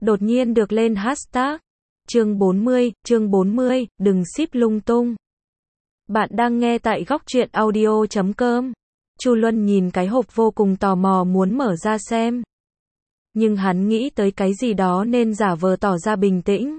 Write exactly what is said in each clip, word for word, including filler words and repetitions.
đột nhiên được lên hashtag. Chương bốn mươi, chương bốn mươi, đừng ship lung tung. Bạn đang nghe tại góc truyện audio chấm com. Chu Luân nhìn cái hộp vô cùng tò mò muốn mở ra xem. Nhưng hắn nghĩ tới cái gì đó nên giả vờ tỏ ra bình tĩnh.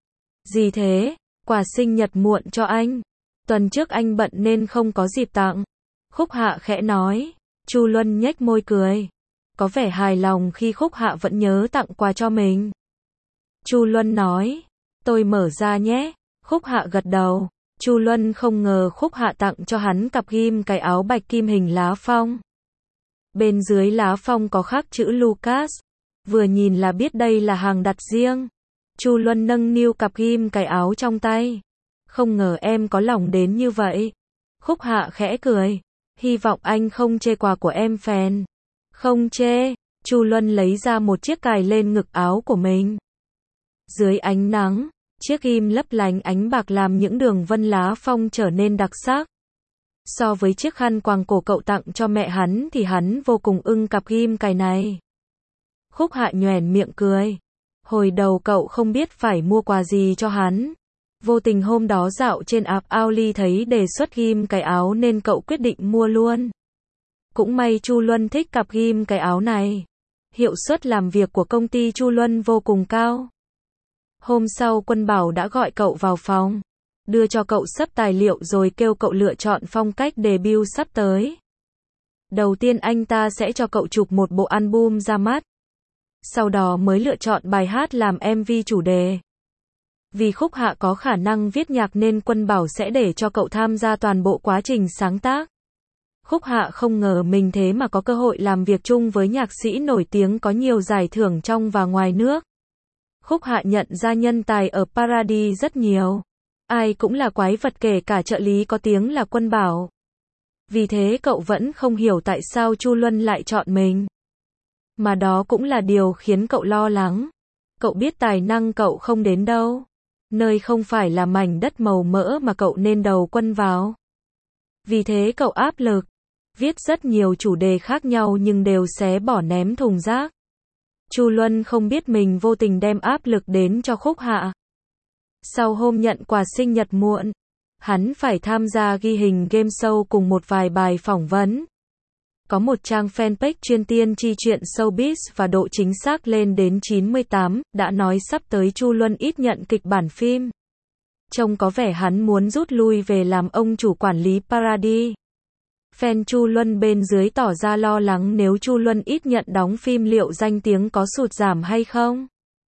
Gì thế? Quà sinh nhật muộn cho anh. Tuần trước anh bận nên không có dịp tặng. Khúc Hạ khẽ nói. Chu Luân nhếch môi cười. Có vẻ hài lòng khi Khúc Hạ vẫn nhớ tặng quà cho mình. Chu Luân nói. Tôi mở ra nhé. Khúc Hạ gật đầu. Chu Luân không ngờ Khúc Hạ tặng cho hắn cặp ghim cái áo bạch kim hình lá phong. Bên dưới lá phong có khắc chữ Lucas. Vừa nhìn là biết đây là hàng đặt riêng. Chu Luân nâng niu cặp ghim cái áo trong tay. Không ngờ em có lòng đến như vậy. Khúc Hạ khẽ cười. Hy vọng anh không chê quà của em phèn. Không chê. Chu Luân lấy ra một chiếc cài lên ngực áo của mình. Dưới ánh nắng, chiếc ghim lấp lánh ánh bạc làm những đường vân lá phong trở nên đặc sắc. So với chiếc khăn quàng cổ cậu tặng cho mẹ hắn thì hắn vô cùng ưng cặp ghim cài này. Khúc Hạ nhoẻn miệng cười. Hồi đầu cậu không biết phải mua quà gì cho hắn. Vô tình hôm đó dạo trên app Auli thấy đề xuất ghim cái áo nên cậu quyết định mua luôn. Cũng may Chu Luân thích cặp ghim cái áo này. Hiệu suất làm việc của công ty Chu Luân vô cùng cao. Hôm sau Quân Bảo đã gọi cậu vào phòng. Đưa cho cậu sắp tài liệu rồi kêu cậu lựa chọn phong cách debut sắp tới. Đầu tiên anh ta sẽ cho cậu chụp một bộ album ra mắt. Sau đó mới lựa chọn bài hát làm em vê chủ đề. Vì Khúc Hạ có khả năng viết nhạc nên Quân Bảo sẽ để cho cậu tham gia toàn bộ quá trình sáng tác. Khúc Hạ không ngờ mình thế mà có cơ hội làm việc chung với nhạc sĩ nổi tiếng có nhiều giải thưởng trong và ngoài nước. Khúc Hạ nhận ra nhân tài ở Paradis rất nhiều. Ai cũng là quái vật kể cả trợ lý có tiếng là Quân Bảo. Vì thế cậu vẫn không hiểu tại sao Chu Luân lại chọn mình. Mà đó cũng là điều khiến cậu lo lắng. Cậu biết tài năng cậu không đến đâu. Nơi không phải là mảnh đất màu mỡ mà cậu nên đầu quân vào. Vì thế cậu áp lực. Viết rất nhiều chủ đề khác nhau nhưng đều xé bỏ ném thùng rác. Chu Luân không biết mình vô tình đem áp lực đến cho Khúc Hạ. Sau hôm nhận quà sinh nhật muộn, hắn phải tham gia ghi hình game show cùng một vài bài phỏng vấn. Có một trang fanpage chuyên tiên tri chuyện showbiz và độ chính xác lên đến chín mươi tám, đã nói sắp tới Chu Luân ít nhận kịch bản phim. Trông có vẻ hắn muốn rút lui về làm ông chủ quản lý Paradis. Fan Chu Luân bên dưới tỏ ra lo lắng nếu Chu Luân ít nhận đóng phim liệu danh tiếng có sụt giảm hay không.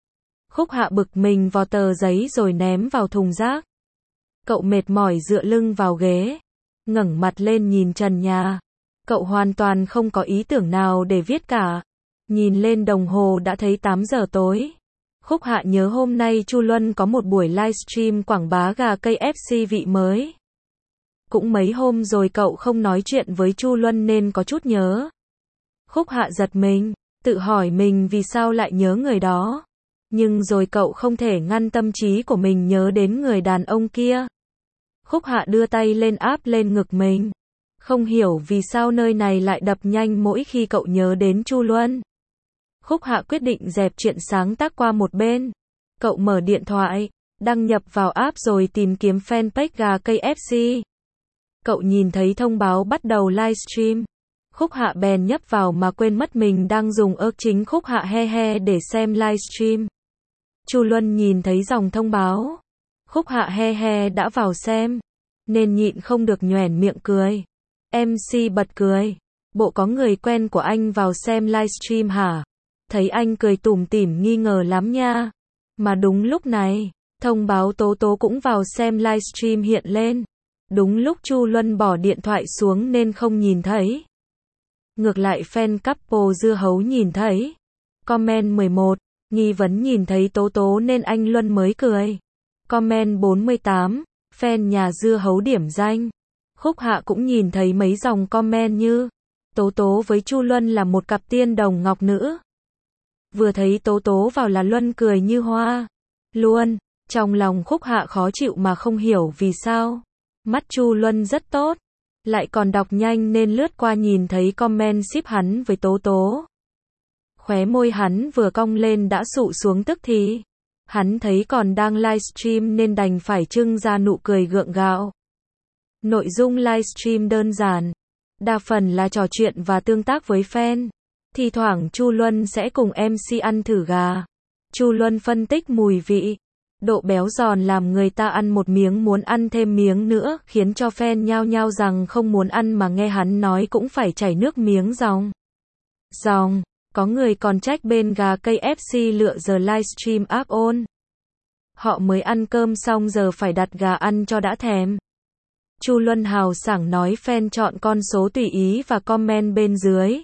Khúc Hạ bực mình vò tờ giấy rồi ném vào thùng rác. Cậu mệt mỏi dựa lưng vào ghế, ngẩng mặt lên nhìn trần nhà. Cậu hoàn toàn không có ý tưởng nào để viết cả. Nhìn lên đồng hồ đã thấy tám giờ tối. Khúc Hạ nhớ hôm nay Chu Luân có một buổi livestream quảng bá gà ca ép xê vị mới. Cũng mấy hôm rồi cậu không nói chuyện với Chu Luân nên có chút nhớ. Khúc Hạ giật mình, tự hỏi mình vì sao lại nhớ người đó. Nhưng rồi cậu không thể ngăn tâm trí của mình nhớ đến người đàn ông kia. Khúc Hạ đưa tay lên áp lên ngực mình. Không hiểu vì sao nơi này lại đập nhanh mỗi khi cậu nhớ đến Chu Luân. Khúc Hạ quyết định dẹp chuyện sáng tác qua một bên. Cậu mở điện thoại, đăng nhập vào app rồi tìm kiếm fanpage gà ca ép xê. Cậu nhìn thấy thông báo bắt đầu livestream. Khúc Hạ bèn nhấp vào mà quên mất mình đang dùng ơ chính Khúc Hạ he he để xem livestream. Chu Luân nhìn thấy dòng thông báo. Khúc Hạ he he đã vào xem, nên nhịn không được nhoẻn miệng cười. em xê bật cười. Bộ có người quen của anh vào xem livestream hả? Thấy anh cười tủm tỉm nghi ngờ lắm nha. Mà đúng lúc này, thông báo Tố Tố cũng vào xem livestream hiện lên. Đúng lúc Chu Luân bỏ điện thoại xuống nên không nhìn thấy. Ngược lại fan couple dưa hấu nhìn thấy. Comment mười một, nghi vấn nhìn thấy Tố Tố nên anh Luân mới cười. Comment bốn mươi tám, fan nhà dưa hấu điểm danh. Khúc Hạ cũng nhìn thấy mấy dòng comment như Tố Tố với Chu Luân là một cặp tiên đồng ngọc nữ. Vừa thấy Tố Tố vào là Luân cười như hoa. Luôn, trong lòng Khúc Hạ khó chịu mà không hiểu vì sao. Mắt Chu Luân rất tốt, lại còn đọc nhanh nên lướt qua nhìn thấy comment ship hắn với Tố Tố. Khóe môi hắn vừa cong lên đã sụ xuống tức thì. Hắn thấy còn đang livestream nên đành phải trưng ra nụ cười gượng gạo. Nội dung livestream đơn giản, đa phần là trò chuyện và tương tác với fan. Thì thoảng Chu Luân sẽ cùng em xê ăn thử gà. Chu Luân phân tích mùi vị, độ béo giòn làm người ta ăn một miếng muốn ăn thêm miếng nữa, khiến cho fan nhao nhao rằng không muốn ăn mà nghe hắn nói cũng phải chảy nước miếng ròng. Ròng, có người còn trách bên gà ca ép xê lựa giờ livestream ác ôn. Họ mới ăn cơm xong giờ phải đặt gà ăn cho đã thèm. Chu Luân hào sảng nói fan chọn con số tùy ý và comment bên dưới.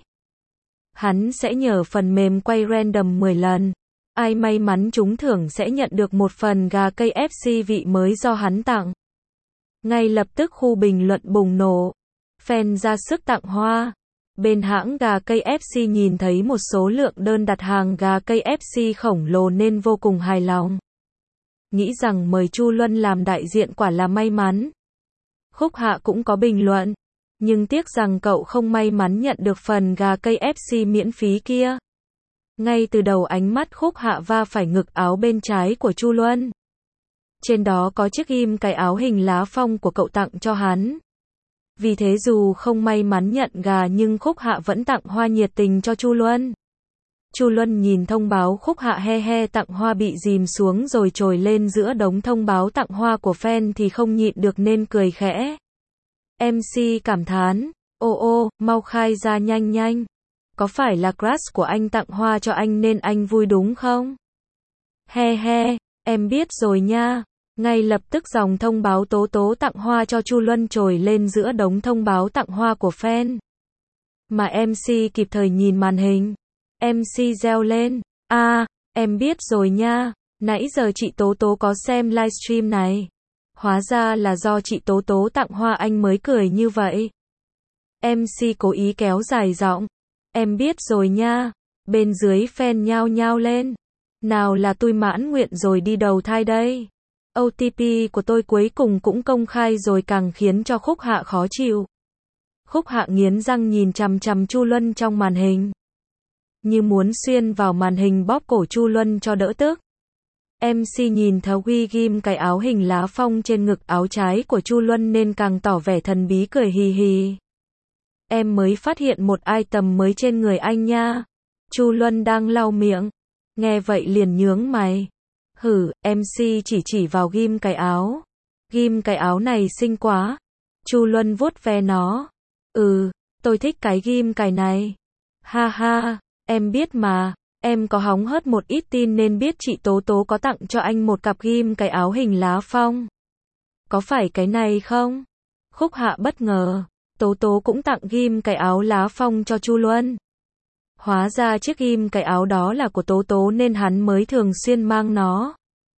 Hắn sẽ nhờ phần mềm quay random mười lần. Ai may mắn trúng thưởng sẽ nhận được một phần gà ca ép xê vị mới do hắn tặng. Ngay lập tức khu bình luận bùng nổ. Fan ra sức tặng hoa. Bên hãng gà ca ép xê nhìn thấy một số lượng đơn đặt hàng gà ca ép xê khổng lồ nên vô cùng hài lòng. Nghĩ rằng mời Chu Luân làm đại diện quả là may mắn. Khúc Hạ cũng có bình luận. Nhưng tiếc rằng cậu không may mắn nhận được phần gà ca ép xê miễn phí kia. Ngay từ đầu ánh mắt Khúc Hạ va phải ngực áo bên trái của Chu Luân. Trên đó có chiếc ghim cái áo hình lá phong của cậu tặng cho hắn. Vì thế dù không may mắn nhận gà nhưng Khúc Hạ vẫn tặng hoa nhiệt tình cho Chu Luân. Chu Luân nhìn thông báo Khúc Hạ he he tặng hoa bị dìm xuống rồi trồi lên giữa đống thông báo tặng hoa của fan thì không nhịn được nên cười khẽ. em xê cảm thán, ô ô, mau khai ra nhanh nhanh. Có phải là crush của anh tặng hoa cho anh nên anh vui đúng không? He he, em biết rồi nha. Ngay lập tức dòng thông báo tố tố tặng hoa cho Chu Luân trồi lên giữa đống thông báo tặng hoa của fan. Mà em xê kịp thời nhìn màn hình. em xê reo lên, a, à, em biết rồi nha, nãy giờ chị Tố Tố có xem livestream này. Hóa ra là do chị Tố Tố tặng hoa anh mới cười như vậy. em xê cố ý kéo dài giọng, em biết rồi nha. Bên dưới fan nhao nhao lên. Nào là tôi mãn nguyện rồi đi đầu thai đây. ô tê pê của tôi cuối cùng cũng công khai rồi càng khiến cho Khúc Hạ khó chịu. Khúc Hạ nghiến răng nhìn chằm chằm Chu Luân trong màn hình. Như muốn xuyên vào màn hình bóp cổ Chu Luân cho đỡ tức. em xê nhìn thấu ghi ghim cái áo hình lá phong trên ngực áo trái của Chu Luân nên càng tỏ vẻ thần bí cười hì hì. Em mới phát hiện một item mới trên người anh nha. Chu Luân đang lau miệng. Nghe vậy liền nhướng mày. Hử, em xê chỉ chỉ vào ghim cái áo. Ghim cái áo này xinh quá. Chu Luân vuốt ve nó. Ừ, tôi thích cái ghim cài này. Ha ha, em biết mà. Em có hóng hớt một ít tin nên biết chị Tố Tố có tặng cho anh một cặp ghim cái áo hình lá phong. Có phải cái này không? Khúc Hạ bất ngờ. Tố Tố cũng tặng ghim cái áo lá phong cho Chu Luân. Hóa ra chiếc ghim cái áo đó là của Tố Tố nên hắn mới thường xuyên mang nó.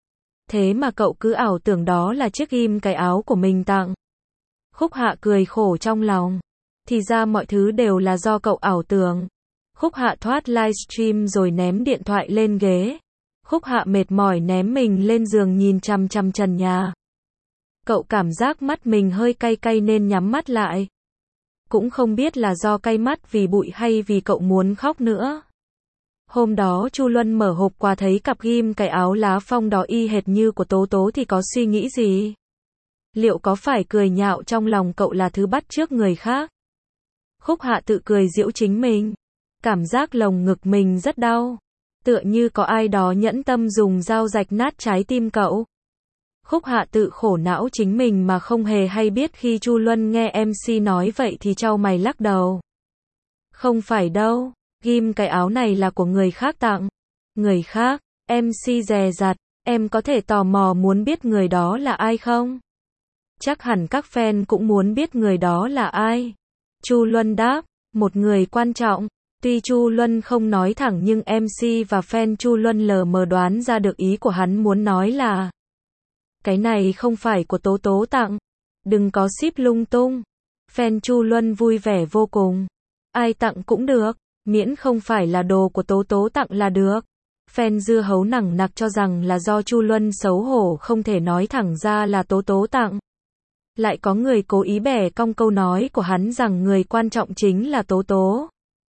Thế mà cậu cứ ảo tưởng đó là chiếc ghim cái áo của mình tặng. Khúc Hạ cười khổ trong lòng. Thì ra mọi thứ đều là do cậu ảo tưởng. Khúc Hạ thoát livestream rồi ném điện thoại lên ghế. Khúc Hạ mệt mỏi ném mình lên giường nhìn chằm chằm trần nhà. Cậu cảm giác mắt mình hơi cay cay nên nhắm mắt lại. Cũng không biết là do cay mắt vì bụi hay vì cậu muốn khóc nữa. Hôm đó Chu Luân mở hộp quà thấy cặp ghim cái áo lá phong đó y hệt như của Tố Tố thì có suy nghĩ gì? Liệu có phải cười nhạo trong lòng cậu là thứ bắt chước người khác? Khúc Hạ tự cười giễu chính mình. Cảm giác lồng ngực mình rất đau. Tựa như có ai đó nhẫn tâm dùng dao rạch nát trái tim cậu. Khúc Hạ tự khổ não chính mình mà không hề hay biết khi Chu Luân nghe em xê nói vậy thì chau mày lắc đầu. Không phải đâu, ghim cái áo này là của người khác tặng. Người khác, em xê dè dặt, em có thể tò mò muốn biết người đó là ai không? Chắc hẳn các fan cũng muốn biết người đó là ai. Chu Luân đáp, một người quan trọng. Tuy Chu Luân không nói thẳng nhưng em xê và fan Chu Luân lờ mờ đoán ra được ý của hắn muốn nói là cái này không phải của Tố Tố tặng. Đừng có ship lung tung. Fan Chu Luân vui vẻ vô cùng. Ai tặng cũng được, miễn không phải là đồ của Tố Tố tặng là được. Fan dưa hấu nằng nặc cho rằng là do Chu Luân xấu hổ không thể nói thẳng ra là Tố Tố tặng. Lại có người cố ý bẻ cong câu nói của hắn rằng người quan trọng chính là Tố Tố.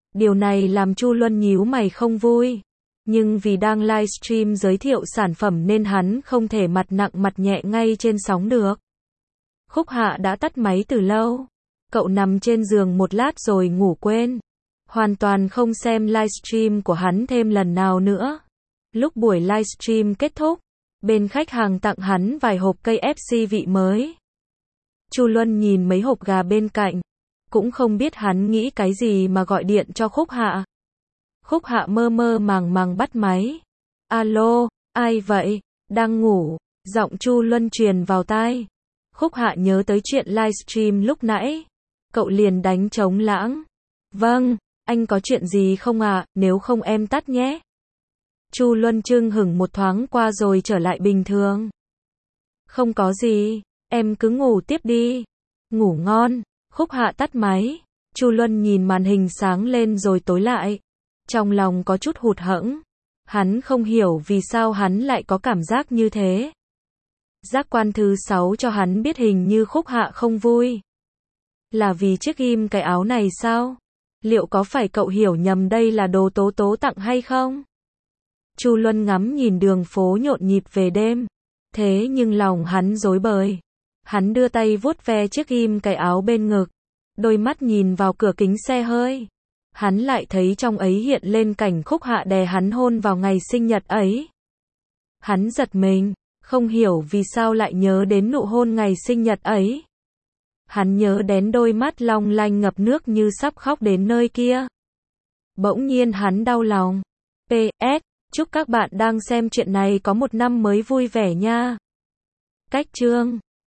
Điều này làm Chu Luân nhíu mày không vui. Nhưng vì đang livestream giới thiệu sản phẩm nên hắn không thể mặt nặng mặt nhẹ ngay trên sóng được. Khúc Hạ đã tắt máy từ lâu. Cậu nằm trên giường một lát rồi ngủ quên. Hoàn toàn không xem livestream của hắn thêm lần nào nữa. Lúc buổi livestream kết thúc, bên khách hàng tặng hắn vài hộp ca ép xê vị mới. Chu Luân nhìn mấy hộp gà bên cạnh, cũng không biết hắn nghĩ cái gì mà gọi điện cho Khúc Hạ. Khúc Hạ mơ mơ màng màng bắt máy. Alo, ai vậy? Đang ngủ. Giọng Chu Luân truyền vào tai. Khúc Hạ nhớ tới chuyện livestream lúc nãy. Cậu liền đánh trống lãng. Vâng, anh có chuyện gì không ạ, à? Nếu không em tắt nhé. Chu Luân chưng hửng một thoáng qua rồi trở lại bình thường. Không có gì, em cứ ngủ tiếp đi. Ngủ ngon. Khúc Hạ tắt máy. Chu Luân nhìn màn hình sáng lên rồi tối lại. Trong lòng có chút hụt hẫng. Hắn không hiểu vì sao hắn lại có cảm giác như thế. Giác quan thứ sáu cho hắn biết hình như Khúc Hạ không vui. Là vì chiếc ghim cái áo này sao? Liệu có phải cậu hiểu nhầm đây là đồ Tố Tố tặng hay không? Chu Luân ngắm nhìn đường phố nhộn nhịp về đêm. Thế nhưng lòng hắn rối bời. Hắn đưa tay vuốt ve chiếc ghim cái áo bên ngực. Đôi mắt nhìn vào cửa kính xe hơi. Hắn lại thấy trong ấy hiện lên cảnh Khúc Hạ đè hắn hôn vào ngày sinh nhật ấy. Hắn giật mình, không hiểu vì sao lại nhớ đến nụ hôn ngày sinh nhật ấy. Hắn nhớ đến đôi mắt long lanh ngập nước như sắp khóc đến nơi kia. Bỗng nhiên hắn đau lòng. pê ét Chúc các bạn đang xem chuyện này có một năm mới vui vẻ nha. Cách chương